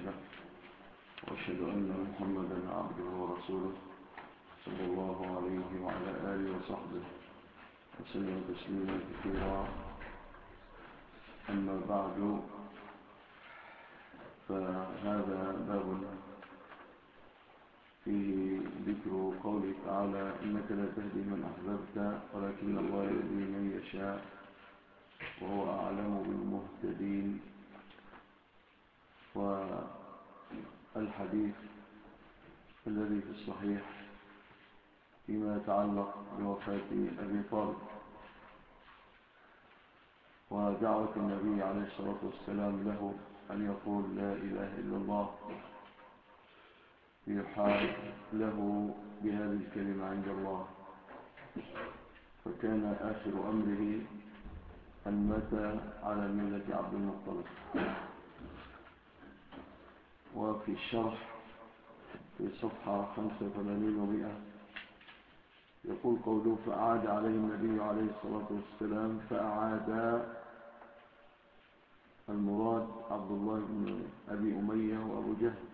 له، وأشهد أن محمدا عبده ورسوله صلى الله عليه وعلى آله وصحبه وسلم تسليما كثيرا. أما بعد، فهذا باب فيه ذكر قوله تعالى: إنك لا تهدي من أحببت ولكن الله يهدي من يشاء وهو أعلم بالمهتدين. والحديث الذي في الصحيح فيما يتعلق بوفاة أبي طالب ودعوة النبي عليه الصلاة والسلام له أن يقول لا إله إلا الله، يحال له بهذه الكلمة عند الله. فكان آخر أمره أن مات على ملة عبد المطلب. وفي الشرح في صفحة 85 و100 يقول قوله: فأعاد عليه النبي عليه الصلاة والسلام. فأعاد المراد عبد الله بن أبي أمية وأبو جهل،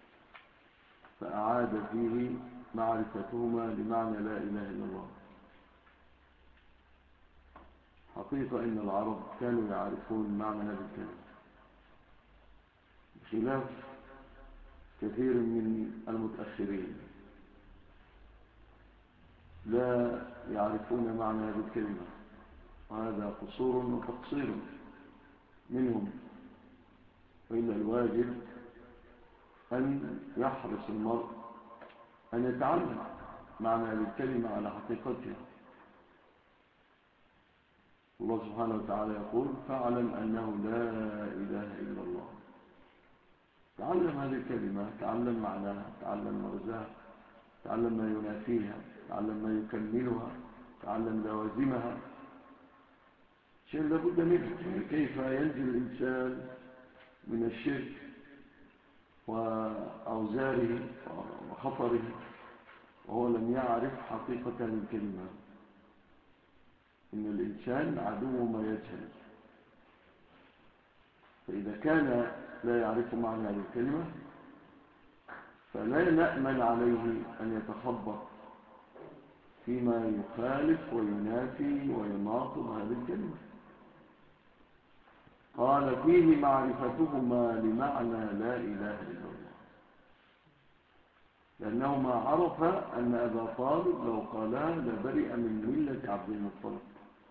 فأعاد فيه معرفتهما لمعنى لا إله إلا الله. حقيقة إن العرب كانوا يعرفون معنى هذه الكلمة بخلاف كثير من المتأخرين، لا يعرفون معنى هذه الكلمة، وهذا قصور وتقصير منهم. وإلا الواجب أن يحرص المرء أن يتعلم معنى هذه الكلمة على حقيقتها. الله سبحانه وتعالى يقول: فاعلم أنه لا إله إلا الله. تعلم هذه الكلمة، تعلم معناها، تعلم مغزاها، تعلم ما ينافيها، تعلم ما يكملها، تعلم لوازمها. شيء لابد منه. يعني كيف ينزل الإنسان من الشرك وأوزاره وخطره وهو لم يعرف حقيقة هذه الكلمة؟ إن الإنسان عدو ما يجهل. فإذا كان لا يعرف معنى هذه الكلمة فلا نأمن عليه أن يتخبط فيما يخالف وينافي ويناقض هذه الكلمة. قال: فيه معرفتهما لمعنى لا إله إلا الله، لأنهما عرف أن أبا طالب لو قالا لبرئ من ملة عبد المطلب،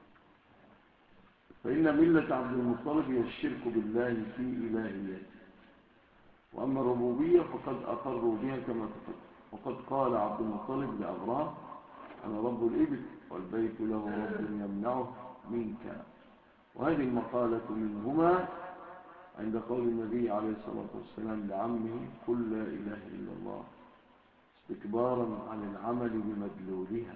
فإن ملة عبد المطلب هي الشرك بالله في إلهيته، وأما الربوبية فقد أقروا بها كما تقدم. وقد قال عبد المطلب لأبرهة: أنا رب الإبل والبيت له رب يمنعه منك. وهذه المقالة منهما عند قول النبي عليه الصلاة والسلام لعمه: قل لا إله إلا الله، استكبارا عن العمل بمدلولها،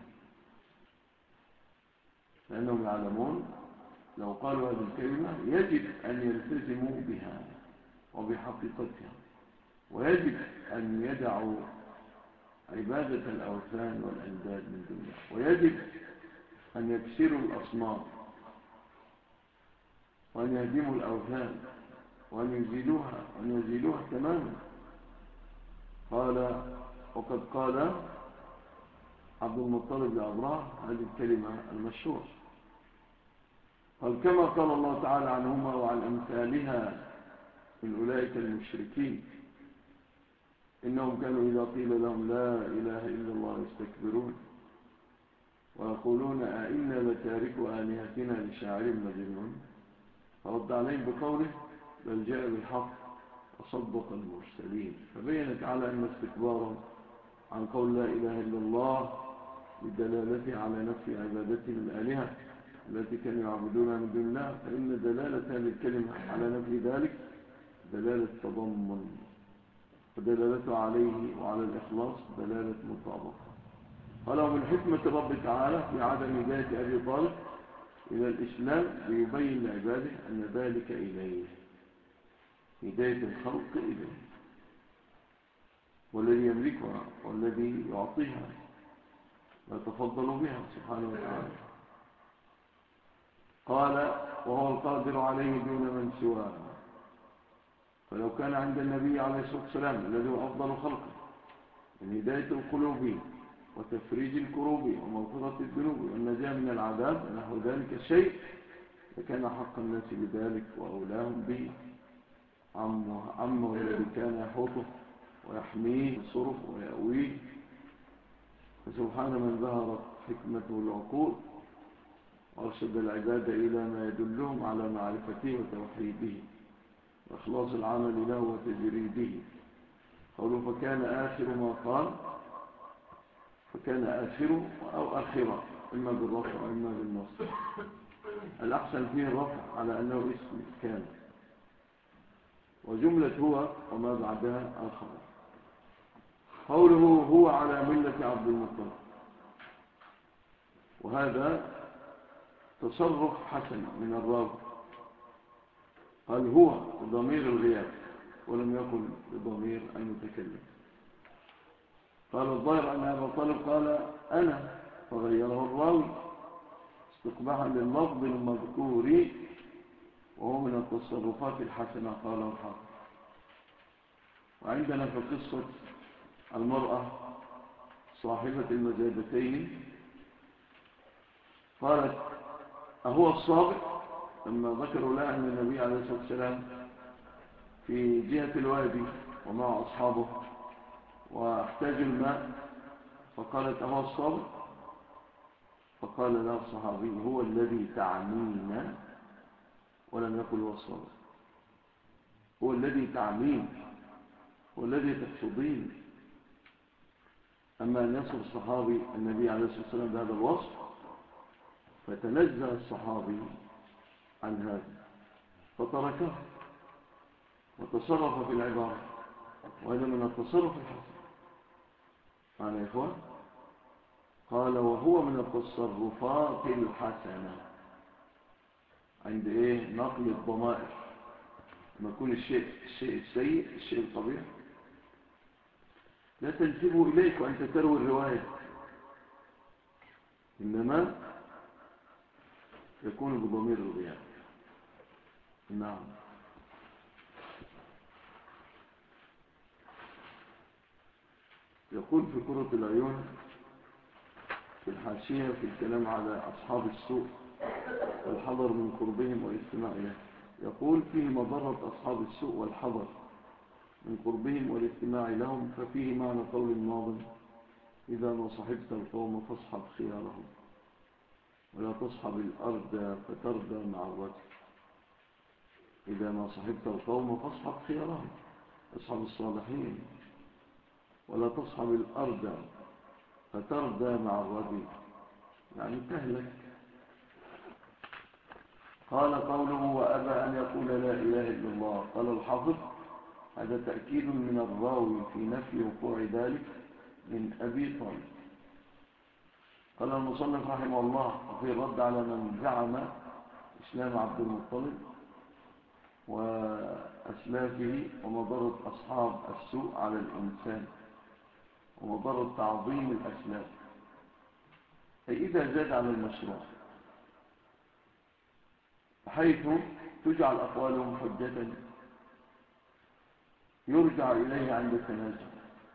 لأنهم يعلمون لو قالوا هذه الكلمة يجب أن يلتزموا بها وبحقيقتها، ويجب أن يدعوا عبادة الأوثان والأنداد من دنيا، ويجب أن يكسروا الأصنام وأن يهدموا الأوثان وأن يزيلوها تماما. قال: وقد قال عبد المطلب لأبرهة هذه الكلمة المشهورة. قال: كما قال الله تعالى عنهما وعن أمثالها من أولئك المشركين: إنهم كانوا إذا قيل لهم لا إله إلا الله يستكبرون ويقولون أئنا لتاركوا آلهتنا لشاعر مجنون. فرد عليهم بقوله: بل جاء بالحق وصدق المرسلين. فبين تعالى أن استكبارا عن قول لا إله إلا الله بدلالته على نفي عبادتهم الآلهة التي كانوا يعبدونها من دون الله، فإن دلالة هذه الكلمة على نفي ذلك دلالة تضمن، ودلالته عليه وعلى الإخلاص دلالة مطابقة. قالوا: من حكمة الرب تعالى في عدم هداية أبي طالب إلى الإسلام ليبين لعباده أن ذلك إليه، هداية الخلق إليه، والذي يملكها والذي يعطيها ويتفضل بها سبحانه وتعالى. قال: وهو القادر عليه دون من سواه. فلو كان عند النبي عليه الصلاة والسلام الذي هو أفضل خلقه من هداية القلوب وتفريج الكروب ومغفرة الذنوب والنجاة من العذاب نحو ذلك الشيء لكان حق الناس بذلك وأولاهم به عمه الذي كان يحوطه ويحميه ويصرف ويأويه. فسبحان من ظهرت حكمته العقول وأرشد العباد إلى ما يدلهم على معرفته وتوحيده وإخلاص العمل له وتجريده. قالوا فكان آخر ما قال، فكان آخر أو آخرة إما بالرفع وإما بالنصب. الأحسن فيه الرفع على أنه اسم كان، وجملة هو وما بعدها الخبر. قوله هو على ملة عبد المطلب، وهذا تصرف حسن من الراوي، قال هو بضمير الغياب ولم يكن بضمير المتكلم. قال الظاهر أن أبا طالب قال أنا، فغيره الراوي استقباحا لللفظ المذكور، وهو من التصرفات الحسنة قاله الحافظ. وعندنا في قصة المرأة صاحبة المزادتين قالت أهو الصابئ، لما ذكروا لها أن النبي عليه الصلاة والسلام في جهة الوادي ومع أصحابه واحتاجوا الماء، فقالت أهو الصابئ، فقال لها الصحابي هو الذي تعنين، ولم يقل هو الصابئ، هو الذي تعنين، هو الذي تقصدين. أما أن يصف الصحابي النبي عليه الصلاة والسلام بهذا الوصف فتنزه الصحابي عن هذا فتركه وتصرف في العبارة، وهذا من التصرف الحسن. قال يا إخوان، قال وهو من التصرفات الحسنة عند إيه؟ نقل الضمائر، لما يكون الشيء السيء، الشيء القبيح، لا تنسبه إليك وأنت تروي الرواية، إنما يكون بضمير الغياب. نعم. يقول في قرة العيون في الحاشية في الكلام على أصحاب السوء والحذر من قربهم والاستماع إليه، يقول فيه مضرة أصحاب السوء والحذر من قربهم والاستماع لهم، ففيه معنى قول الناظم إذا ما صحبت القوم فاصحب خيارهم ولا تصحب الأرض فتردى مع الرجل. إذا ما صحبت القوم فاصحب خيارهم، اصحب الصالحين، ولا تصحب الأرض فتردى مع الرجل، يعني تهلك. قال قوله وأبى أن يقول لا إله إلا الله، قال الحافظ هذا تأكيد من الراوي في نفي وقوع ذلك من أبي طالب. قال المصنف رحمه الله وفي الرد على من زعم إسلام عبد المطلب وأسلافه ومضرة أصحاب السوء على الإنسان ومضرة تعظيم الأسلاف، أي إذا زاد على المشروع، حيث تجعل أقوالهم حجة يرجع إليه عند التنازع.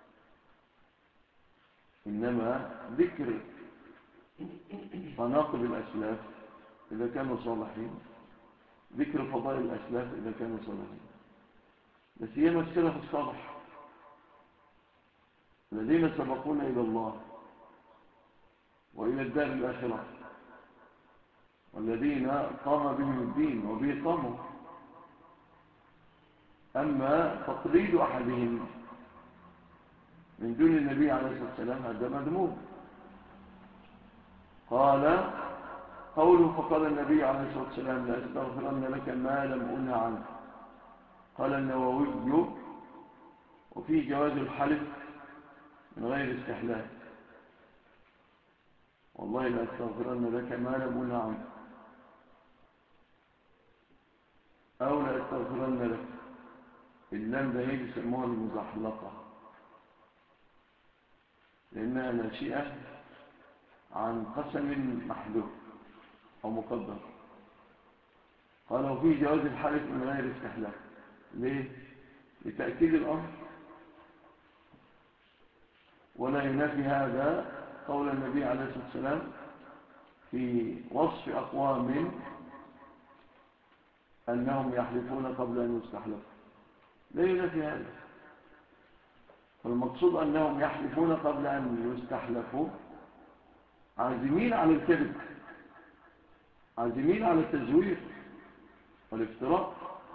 إنما ذكر مناقب الأسلاف إذا كانوا صالحين، ذكر فضائل الأسلاف إذا كانوا صالحين، لسيما السلف الصالح الذين سبقونا إلى الله وإلى الدار الآخرة، والذين قام بهم الدين وبه قاموا. أما تقليد أحدهم من دون النبي عليه الصلاة والسلام هذا مذموم. قال قوله فقال النبي عليه الصلاة والسلام لأستغفرن لك ما لم أنه عنه. قال النووي وفي جواز الحلف من غير استحلال، والله لأستغفرن لك ما لم أنه عنه، أو لأستغفرن لك، اللام ده يسموها المزحلقة لأنها ناشئة عن قسم محذوف أو مقدر. قال وفي جواز الحلف من غير استحلال. ليه؟ لتأكيد الأمر. ولا ينافي هذا قول النبي عليه الصلاة والسلام في وصف أقوام أنهم يحلفون قبل أن يستحلفوا، لا ينافي هذا. فالمقصود أنهم يحلفون قبل أن يستحلفوا، عازمين على الكذب، عازمين على التزوير والافتراء.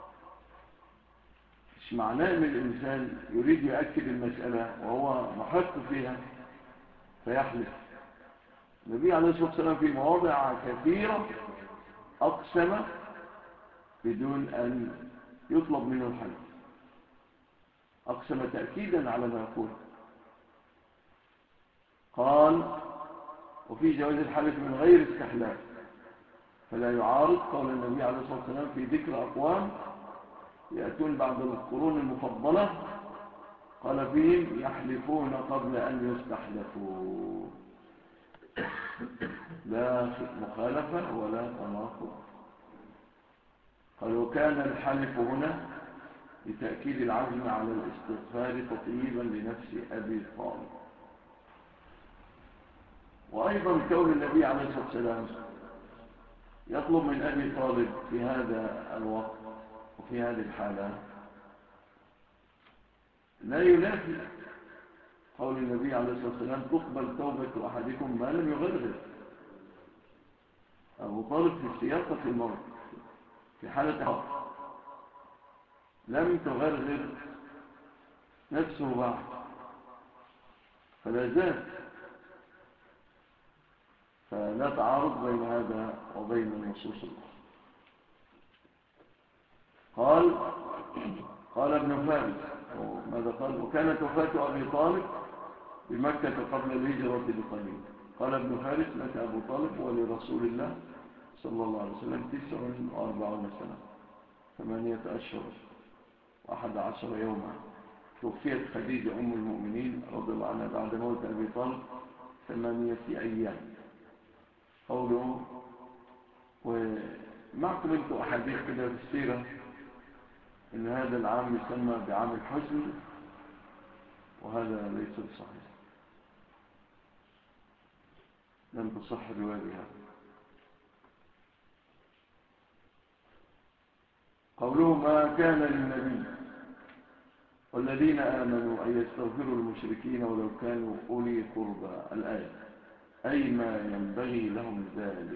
مش معناه أن الإنسان يريد يؤكد المسألة وهو محق فيها فيحلف. النبي عليه الصلاة والسلام في مواضع كثيرة أقسم بدون أن يطلب منه الحلف، أقسم تأكيدا على ما يقول. قال: وفي جواز الحلف من غير استحلاف، فلا يعارض قول النبي عليه الصلاة والسلام في ذكر أقوام يأتون بعد القرون المفضلة قال فيهم يحلفون قبل أن يستحلفوا، لا مخالفة ولا تناقض. قال: وكان الحلف هنا لتأكيد العزم على الاستغفار تطيبا لنفس أبي طالب. وأيضا كون النبي عليه الصلاة والسلام يطلب من أبي طالب في هذا الوقت وفي هذه الحالة لا ينافي قول النبي عليه الصلاة والسلام: تقبل توبة أحدكم ما لم يغرغر. أبو طالب في سياقة الموت في حالة حق لم تغرغر نفسه بعد، فلا زال، فلا تعارض بين هذا وبين النصوص الأخرى. قال ابن فارس، ماذا قال؟ وكانت وفاة أبي طالب بمكة قبل الهجرة بقليل. قال ابن فارس: مات أبو طالب ولرسول الله صلى الله عليه وسلم 49 سنة 8 أشهر و11 يوما. توفيت خديجة أم المؤمنين رضي الله عنها بعد موت أبي طالب 8 أيام. قوله، ومعكم انتم أحاديث كده في السيرة إن هذا العام يسمى بعام الحزن، وهذا ليس بصحيح، لم تصح الرواية بهذا. قوله: ما كان للنبي والذين آمنوا أن يستغفروا المشركين ولو كانوا أولي قربى، الآية، أي ما ينبغي لهم ذلك،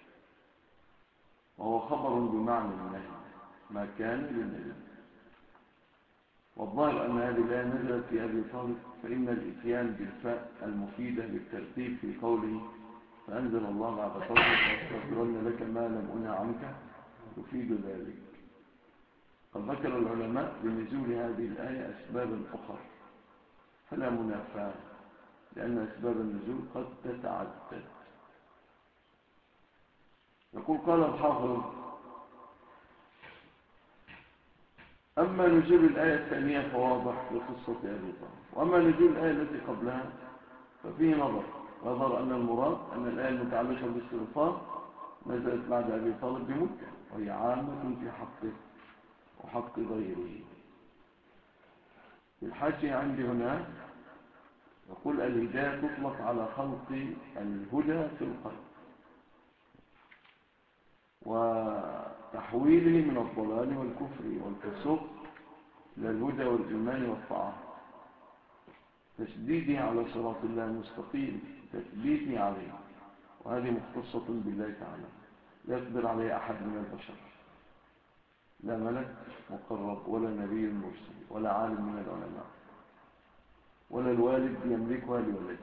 وهو خبر بمعنى النهي، ما كان للنبي. والظاهر أن هذه الآية نزلت في أبي طالب، فإن الإتيان بالفاء المفيدة للترتيب في قوله فأنزل الله بعد قوله فأستغفرن لك ما لم أنه عنك يفيد ذلك. قد ذكر العلماء لنزول هذه الآية أسبابا أخرى فلا منافاة، لأن أسباب النزول قد تتعدد. يقول: قال الحافظ: أما نزول الآية الثانية فواضح لقصة أبي طالب، وأما نزول الآية التي قبلها ففيه نظر أن المراد أن الآية المتعلقة بالاستغفار نزلت بعد أبي طالب بمدة، وهي عامة في حقه وحق غيره. في الحاشية عندي هنا يقول: الهداية تطلق على خلق الهدى في القلب وتحويله من الضلال والكفر والفسوق إلى الهدى والإيمان والطاعة، تشديده على صراط الله المستقيم، تثبيته عليه. وهذه مختصة بالله تعالى، لا يقدر عليه أحد من البشر، لا ملك مقرب ولا نبي مرسل ولا عالم من العلماء ولا الوالد يملكها لولده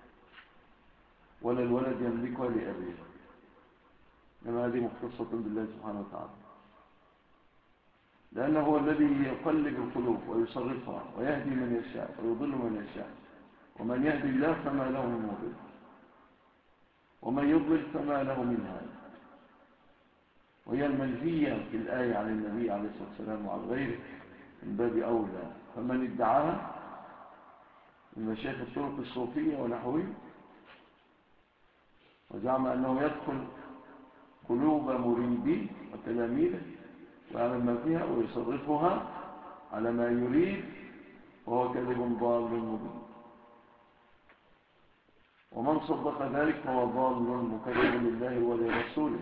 ولا الولد يملكها لأبيه، إنما هذه مختصة بالله سبحانه وتعالى، لأنه هو الذي يقلب القلوب ويصرفها ويهدي من يشاء ويضل من يشاء، ومن يهدي الله فما له من مضل ومن يضلل فما له من هاد. وهي المنهية في الآية عن النبي عليه الصلاة والسلام وعن غيره من باب أولى، فمن ادعاها من مشايخ الطرق الصوفية ونحوه وزعم أنه يدخل قلوب مريديه وتلاميذه ويعلم ما فيها ويصرفها، على ما يريد وهو كذب ضال مبين. ومن صدق ذلك فهو ضال مكذب لله ولرسوله.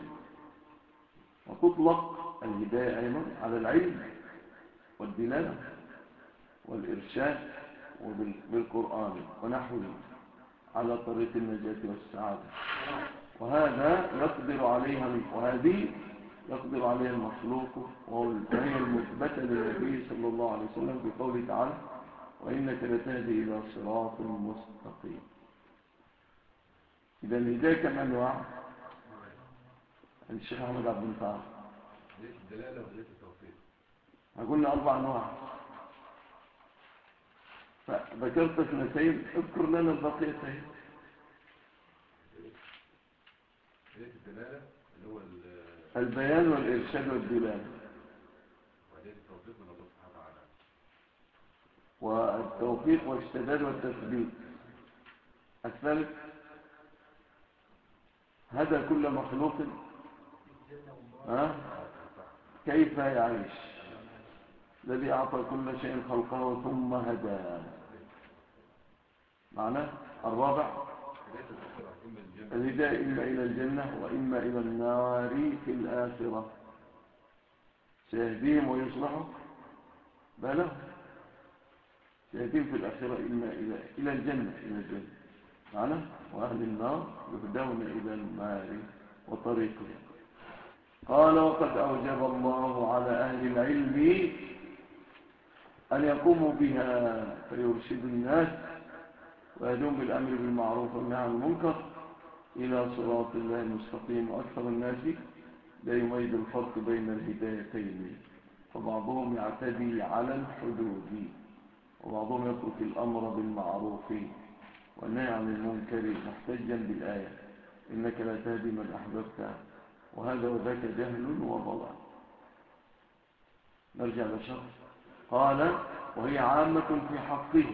وتطلق الهداية أيضا على العلم والدلالة والإرشاد بالقرآن ونحوه على طريق النجاة والسعادة. وهذه يقدر عليها المخلوق، وهي المثبتة للنبي صلى الله عليه وسلم في قوله تعالى: وإنك لتهدي إلى صراط مستقيم. إذا الهداية كم أنواع؟ الشيخ أحمد عبد المتعال هداية الدلالة وهداية التوفيق. قلنا 4 أنواع، فذكرت 2، اذكر لنا البقيتين. هداية الدلالة اللي هو البيان والإرشاد والدلالة، وهداية التوفيق من الله سبحانه وتعالى، والتوفيق والسداد والتثبيت. الثالث هدى كل مخلوق كيف يعيش، الذي أعطى كل شيء خلقه ثم هدى. معنى الرابع الهداية إما إلى الجنة وإما إلى النار في الآخرة. سيهديهم ويصلحوا بالهم، سيهديهم في الآخرة إما إلى الجنة، معنى وأهل النار يهدون إلى النار وطريقه. قال: وقد أوجب الله على أهل العلم أن يقوموا بها فيرشدوا الناس ويهدون بالأمر بالمعروف والنهي عن المنكر إلى صراط الله المستقيم. وأكثر الناس لا يميز الفرق بين الهدايتين، فبعضهم يعتدي على الحدود، وبعضهم يترك الأمر بالمعروف والنهي عن المنكر محتجا بالآية: إنك لا تهدي من أحببت، وهذا وذاك جهل وضلال. نرجع لشرح. قال: وهي عامة في حقه،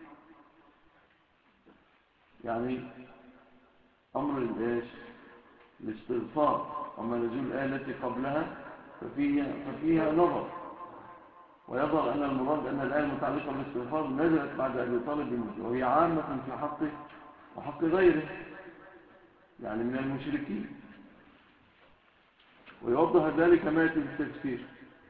يعني أمر الاستغفار وما نزول الآية التي قبلها ففيها نظر، ويظهر أن المراد أن الآية المتعلقة بالاستغفار نزلت بعد أبي طالب، وهي عامة في حقه وحق غيره، يعني من المشركين. ويوضح ذلك ما يأتي في التفسير.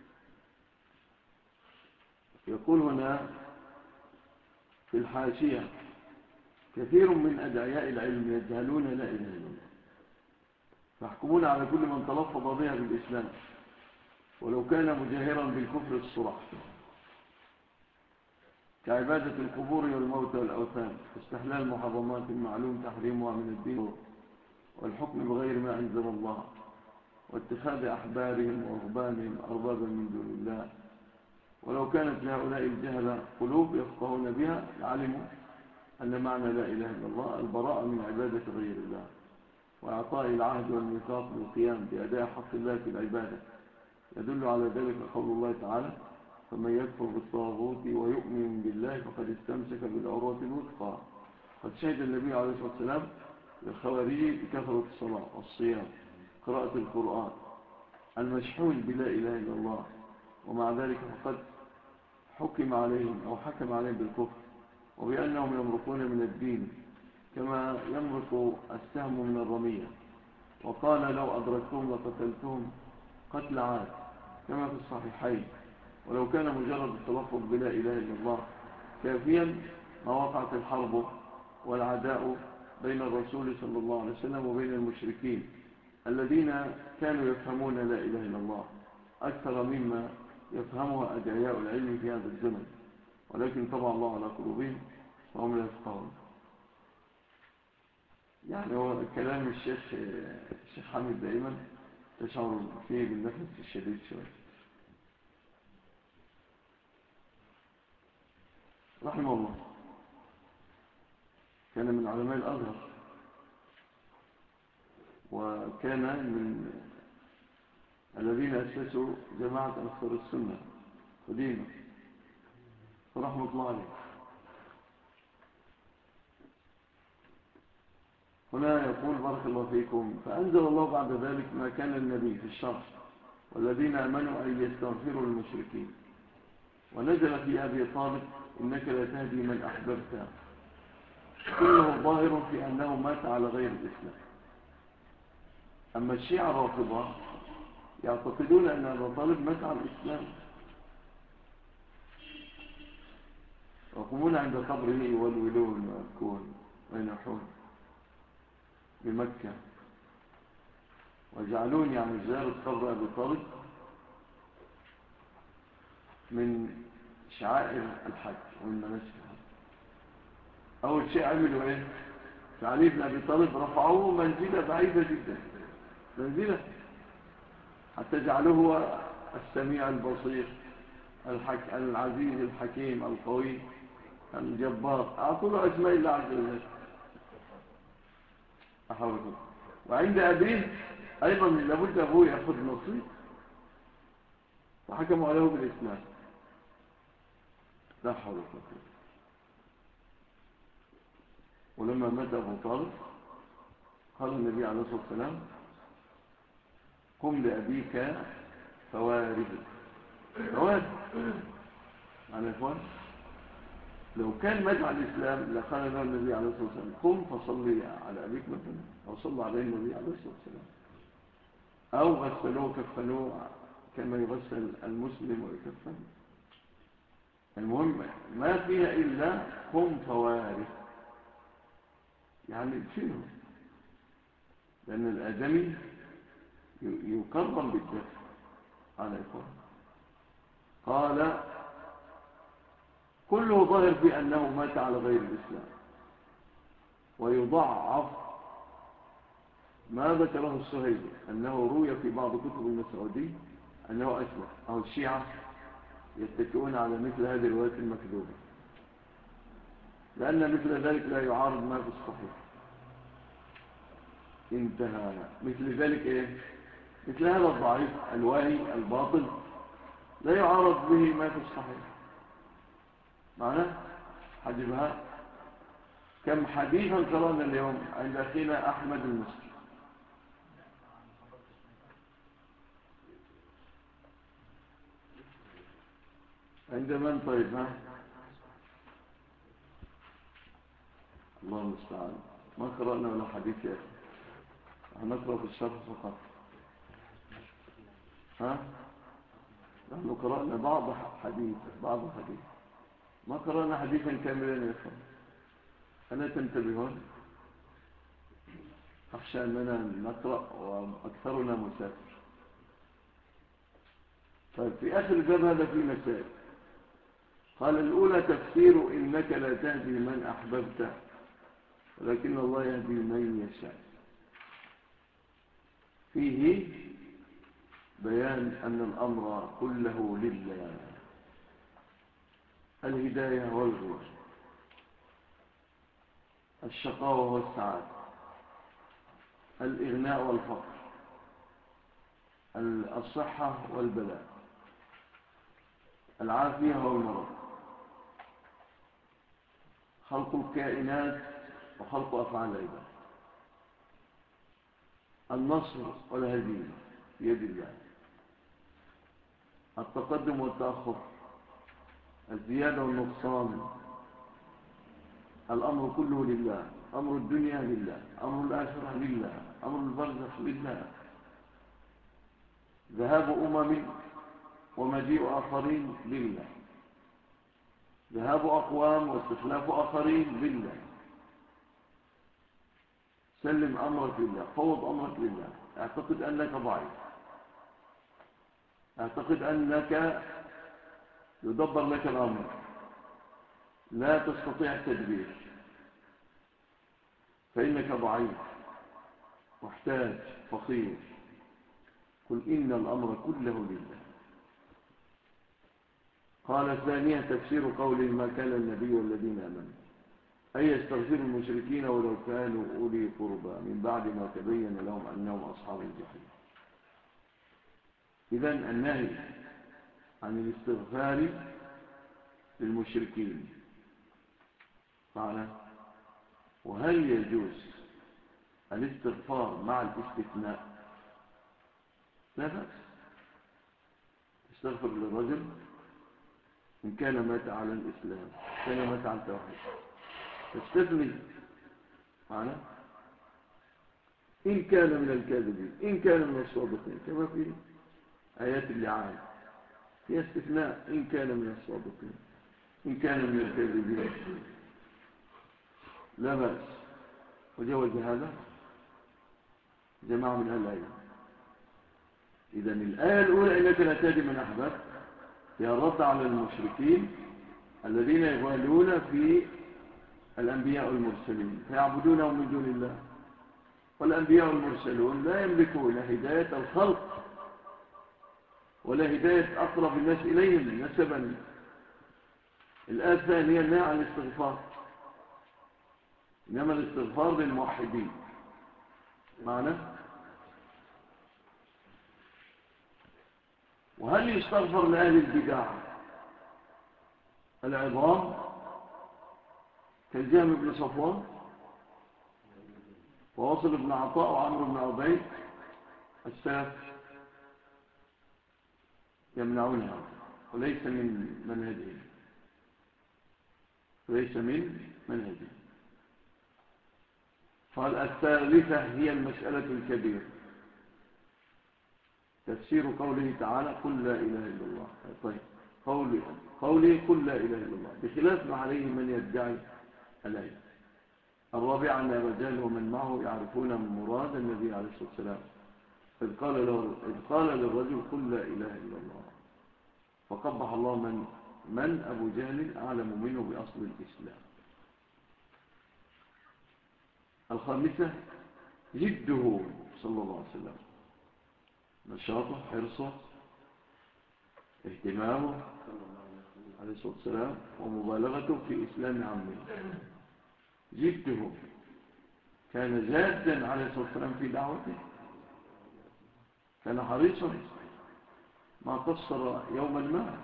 يقول هنا في الحاشية: كثير من أدعياء العلم يجهلون لا إله إلا الله، فيحكمون على كل من تلفظ بها بالإسلام ولو كان مجاهرا بالكفر الصرح، كعبادة القبور والموت والأوثان، واستحلال المحرمات المعلوم تحريمها من الدين، والحكم بغير ما أنزل الله، واتخاذ أحبارهم ورهبانهم أربابا من دون الله. ولو كانت لهؤلاء الجهل قلوب يفقهون بها لعلموا أن معنى لا إله إلا الله البراءة من عبادة غير الله، وإعطاء العهد والميثاق بالقيام بأداء حق الله في العبادة. يدل على ذلك قول الله تعالى: فمن يكفر بالطاغوت ويؤمن بالله فقد استمسك بالعروة الوثقى. قد شهد النبي عليه الصلاة والسلام للخوارج بكثرة الصلاة والصيام، قراءة القرآن، المشحون بلا إله إلا الله، ومع ذلك فقد حكم عليهم بالكفر، وبأنهم يمرقون من الدين كما يمرق السهم من الرمية. وقال: لو أدركتهم لقتلتهم قتل عاد، كما في الصحيحين. ولو كان مجرد التلفظ بلا إله إلا الله كافيا ما وقعت الحرب والعداء بين الرسول صلى الله عليه وسلم وبين المشركين الذين كانوا يفهمون لا إله إلا الله أكثر مما يفهمها أدعياء العلم في هذا الزمن، ولكن طبع الله على قلوبهم فهم لا يفقهون. يعني هو كلام الشيخ حامد دائما تشعر فيه بالنفس الشديد شوية، رحمه الله. كان من علماء الأزهر، وكان من الذين أسسوا جماعة أنصار السنة قديما، رحمة الله عليه. هنا يقول: بارك الله فيكم. فأنزل الله بعد ذلك ما كان النبي في الشرح والذين آمنوا أن يستغفروا للمشركين، ونزل في أبي طالب إنك لا تهدي من أحببت، كله ظاهر في أنه مات على غير الإسلام. أما الشيعة الرافضة يعتقدون أن أبا طالب مات على الإسلام، يقومون عند قبره يولولون ويبكون وينحون بمكة، ويجعلون يعني زيارة قبر أبي طالب من شعائر الحج ومن مناسك الحج. أول شيء عملوا إيه؟ علي بن أبي طالب رفعوه منزلة بعيدة جدا، منزلة حتى جعلوه هو السميع البصير العزيز الحكيم القوي الجبار، أعطوا له أسماء الله عز وجل. أحاولكم. وعند أبيه أيضا لابد أبوه يأخذ نصيب، فحكموا عليه بالإسلام. لا حول ولا قوة. ولما مات أبو طالب قال النبي عليه الصلاة والسلام قم لأبيك فوارث. فوارث يعني يا إخوان لو كان مات على الإسلام لقال له النبي عليه الصلاة والسلام قم فصلي على أبيك مثلا، أو صلى عليه النبي عليه الصلاة والسلام، أو غسلوه كفنوه كما يغسل المسلم ويكفن. المهم ما فيها إلا قم فوارث، يعني ادفنه، لأن الآدمي يكرم بالدفن على إخوان. قال كله ظاهر في أنه مات على غير الإسلام، ويضعف ما ذكره السهيلي أنه روي في بعض كتب المسعودي أنه أسلم، أو الشيعة يتكئون على مثل هذه الروايات المكذوبة، لأن مثل ذلك لا يعارض ما في الصحيح. انتهى. مثل ذلك إيه؟ مثل هذا الضعيف الواهي الباطل لا يعارض به ما في الصحيح. معناه حجبها. كم حديثا قرأنا اليوم عند أخينا أحمد المصري. عند من طيب؟ ها الله المستعان. ما قرأنا ولا حديث يا أخي، هنقرأ في الشرح فقط. ها نحن قرأنا بعض حديث ما قرأنا حديثا كاملا يا أخي. ألا تنتبهون؟ أخشى أننا نقرأ وأكثرنا مسافر. طيب في آخر الباب هذا في مسائل. قال الأولى تفسير إنك لا تهدي من أحببت ولكن الله يهدي من يشاء. فيه بيان أن الأمر كله لله، الهداية والغير، الشقاوة والسعادة، الإغناء والفقر، الصحة والبلاء، العافية والمرض، خلق الكائنات وخلق أفعال العباد، النصر والهزيمة بيد الله، التقدم والتأخر، الزيادة والنقصان، الأمر كله لله، أمر الدنيا لله، أمر الآخرة لله، أمر البرزخ لله، ذهاب ومجيء آخرين لله، ذهاب أقوام واستخلاف آخرين لله. سلم أمرك لله، فوض أمرك لله. اعتقد أنك ضعيف، اعتقد أنك يدبر لك الأمر، لا تستطيع التدبير، فإنك ضعيف محتاج فقير. قل إن الأمر كله لله. قال ثانيا تفسير قوله ما كان النبي والذين آمنوا أي يستغفروا المشركين ولو كانوا أولي قربى من بعد ما تبين لهم أنهم أصحاب الجحيم. إذن النهي عن الاستغفار للمشركين معنا. وهل يجوز الاستغفار مع الاستثناء؟ لا بأس. تستغفر للرجل إن كان مات على الإسلام، كان مات على التوحيد. تستثني معنا إن كان من الكاذبين، إن كان من الصادقين، كما في آيات اللعان في استثناء إن كان من الصادقين، إن كان من الكاذبين لا بأس. وجوز هذا جماعة من أهل العلم. إذن الآية الأولى إنك لا تهدي من أحببت فيها الرد على المشركين الذين يغالون في الأنبياء والمرسلين فيعبدونهم من دون الله، والأنبياء والمرسلون لا يملكون هداية الخلق ولا هداية أقرب الناس إليهم نسبا. الآية الثانية النهي عن الاستغفار، إنما الاستغفار للموحدين. معنى وهل يستغفر لأهل البدع العظام كالجهم بن صفوان وواصل بن عطاء وعمرو بن عبيد؟ السلف يمنعون هذا وليس من منهجهم، وليس من منهجهم. قال الثالثة هي المسألة الكبيرة، تفسير قوله تعالى قل لا إله إلا الله. طيب قوله قل لا إله إلا الله بخلاف ما عليه من يدعي العلم. الرابع أن الرجال ومن معه يعرفون مراد النبي عليه الصلاة والسلام إذ قال للرجل قل لا إله إلا الله، فقبح الله من أبو جهل أعلم منه بأصل الإسلام. الخامسة جده صلى الله عليه وسلم، نشاطه، حرصه، اهتمامه عليه الصلاة والسلام، ومبالغته في إسلام عمه. جده كان جادا عليه الصلاة والسلام في دعوته، كان حريصا ما قصر يوما ما.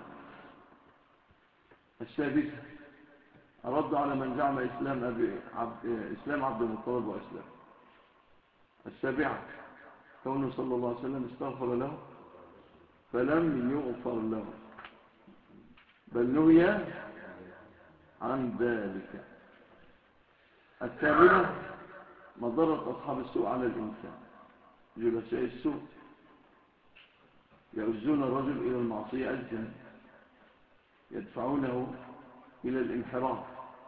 السادسة الرد على من زعم إسلام عبد المطلب وأسلم. السابعة كونه صلى الله عليه وسلم استغفر له فلم يغفر له بل نهي عن ذلك. الثامنة مضرة أصحاب السوء على الإنسان، جلساء السوء يؤزون الرجل إلى المعصية أزا، يدفعونه إلى الانحراف.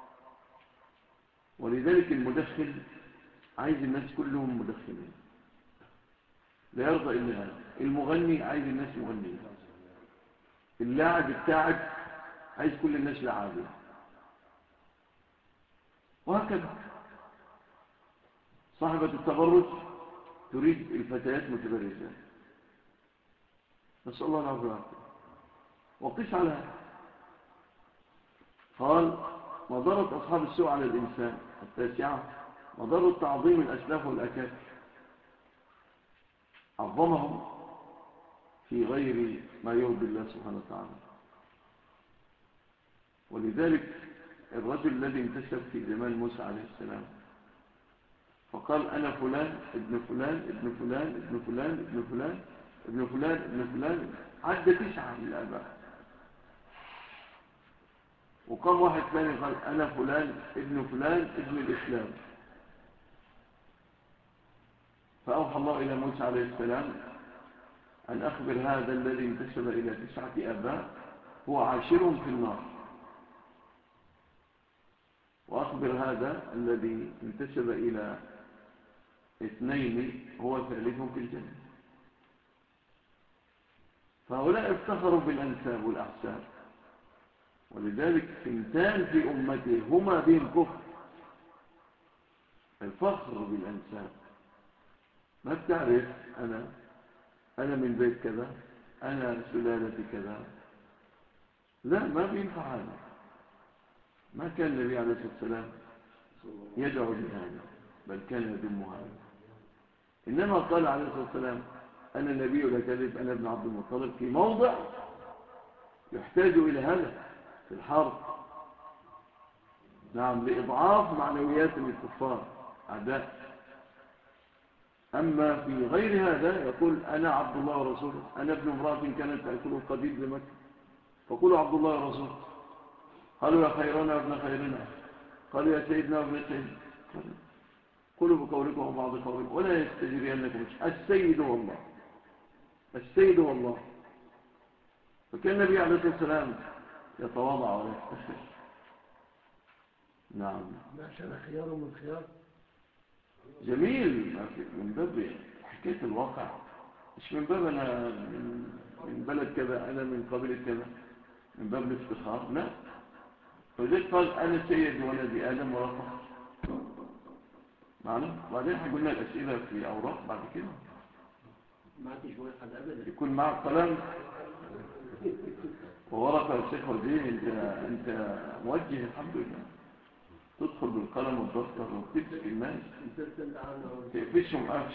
ولذلك المدخن عايز الناس كلهم مدخنين، لا يرضى إلا هذا. المغني عايز الناس مغنيين، اللاعب التاعب عايز كل الناس لاعبين، وهكذا. صاحبة التبرج تريد الفتيات متبرجات، نسأل الله العافية. وقس على هذا. قال مضرة أصحاب السوء على الإنسان. التاسعة مضرة تعظيم الأسلاف والأكابر، عظمهم في غير ما يرضي الله سبحانه وتعالى. ولذلك الرجل الذي انتسب في زمان موسى عليه السلام فقال أنا فلان ابن فلان ابن فلان ابن فلان ابن فلان ابن فلان ابن فلان، عد 9 من الآباء. وقام واحد ثاني قال أنا فلان ابن فلان ابن الإسلام. فأوحى الله إلى موسى عليه السلام أن أخبر هذا الذي انتسب إلى 9 آباء هو عاشرهم في النار، وأخبر هذا الذي انتسب إلى 2 هو ثالثهم في الجنة. فهؤلاء افتخروا بالأنساب والأحساب، ولذلك 2 في أمته هما بهم كفر، الفخر بالأنساب. ما بتعرف أنا من بيت كذا، أنا سلالتي كذا، لا، ما بينفع هذا. ما كان النبي عليه الصلاة والسلام يدعو لهذا، بل كان يذم هذا. إنما قال عليه الصلاة والسلام أنا النبي لا كذب، أنا ابن عبد المطلب، في موضع يحتاج إلى هذا في الحرب، نعم، لإضعاف معنويات الكفار أعداء. أما في غير هذا يقول أنا عبد الله ورسوله، أنا ابن امرأة كانت تأكل القديد بمكة، فقولوا عبد الله ورسوله. قالوا يا خيرنا وابن خيرنا، قالوا يا سيدنا وابن سيدنا، قولوا بقولكم وبعض قولكم ولا يستجرينكم السيد هو الله، السيد هو الله. فكان النبي عليه الصلاة والسلام يتواضع ولا يفتخر. نعم. عشان خيار من خيار. جميل. ما في من باب حكاية الواقع، مش من باب أنا من بلد كذا، أنا من قبيلة كذا، من باب الافتخار. لا، فذلك قال أنا سيد ولد آدم ولا فخر. معنا بعدين حقولنا الأسئلة في أوراق بعد كده. ما عنديش ملحد أبدا. يكون معك قلم وورقة يا شيخ وزير. أنت موجه الحمد لله. تدخل بالقلم والدفتر وتمسك الناس تقفشهم قفش.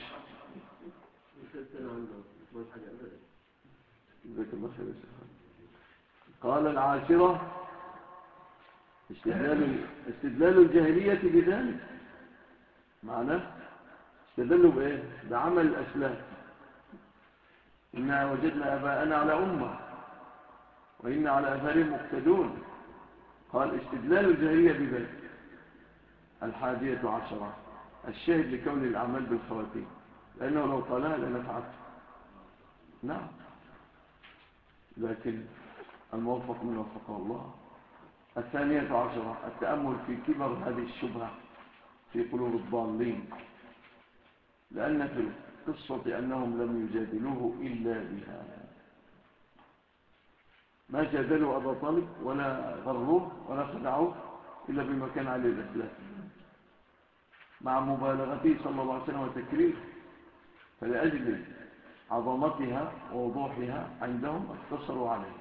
جزاك الله خير يا شيخ. قال العاشرة استدلال الجاهلية بذلك. معناه استدلوا بإيه؟ بعمل الأسلاف. إنا وجدنا أباءنا على أمة وإنا على أثارهم مقتدون. قال استدلال الجاهلية بذلك. 11 الشاهد لكون الأعمال بالخواتيم، لأنه لو قالها لنفعته. نعم، لكن الموفق من وفقه الله. 12 التأمل في كبر هذه الشبهة في قلوب الضالين، لأن في القصة أنهم لم يجادلوه إلا بها. ما جادلوا أبا طالب ولا غروه ولا خدعوه إلا بما كان عليه الأسلاف، مع مبالغته صلى الله عليه وسلم وتكريره. فلأجل عظمتها ووضوحها عندهم اقتصروا عليه.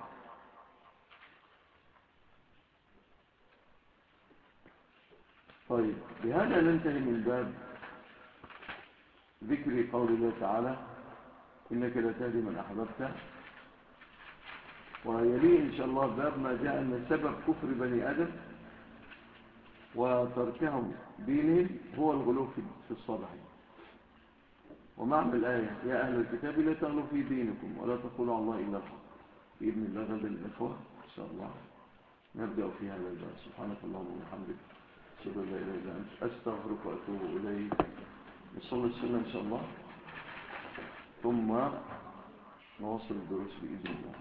طيب، بهذا ننتهي من باب ذكر قول الله تعالى إنك لا تهدي من أحببت. ويليه إن شاء الله باب ما جاء أن سبب كفر بني آدم وتركهم دينهم هو الغلو في الصالحين. ومعنى الآية يا أهل الكتاب لا تغلوا في دينكم ولا تقولوا على الله إلا الحق. بإذن الله غدا الإخوة إن شاء الله نبدأ في هذا الباب. سبحانك اللهم وبحمدك أشهد أن لا إله إلا أنت أستغفرك وأتوب إليك. نصلي السنة إن شاء الله ثم نواصل الدروس بإذن الله.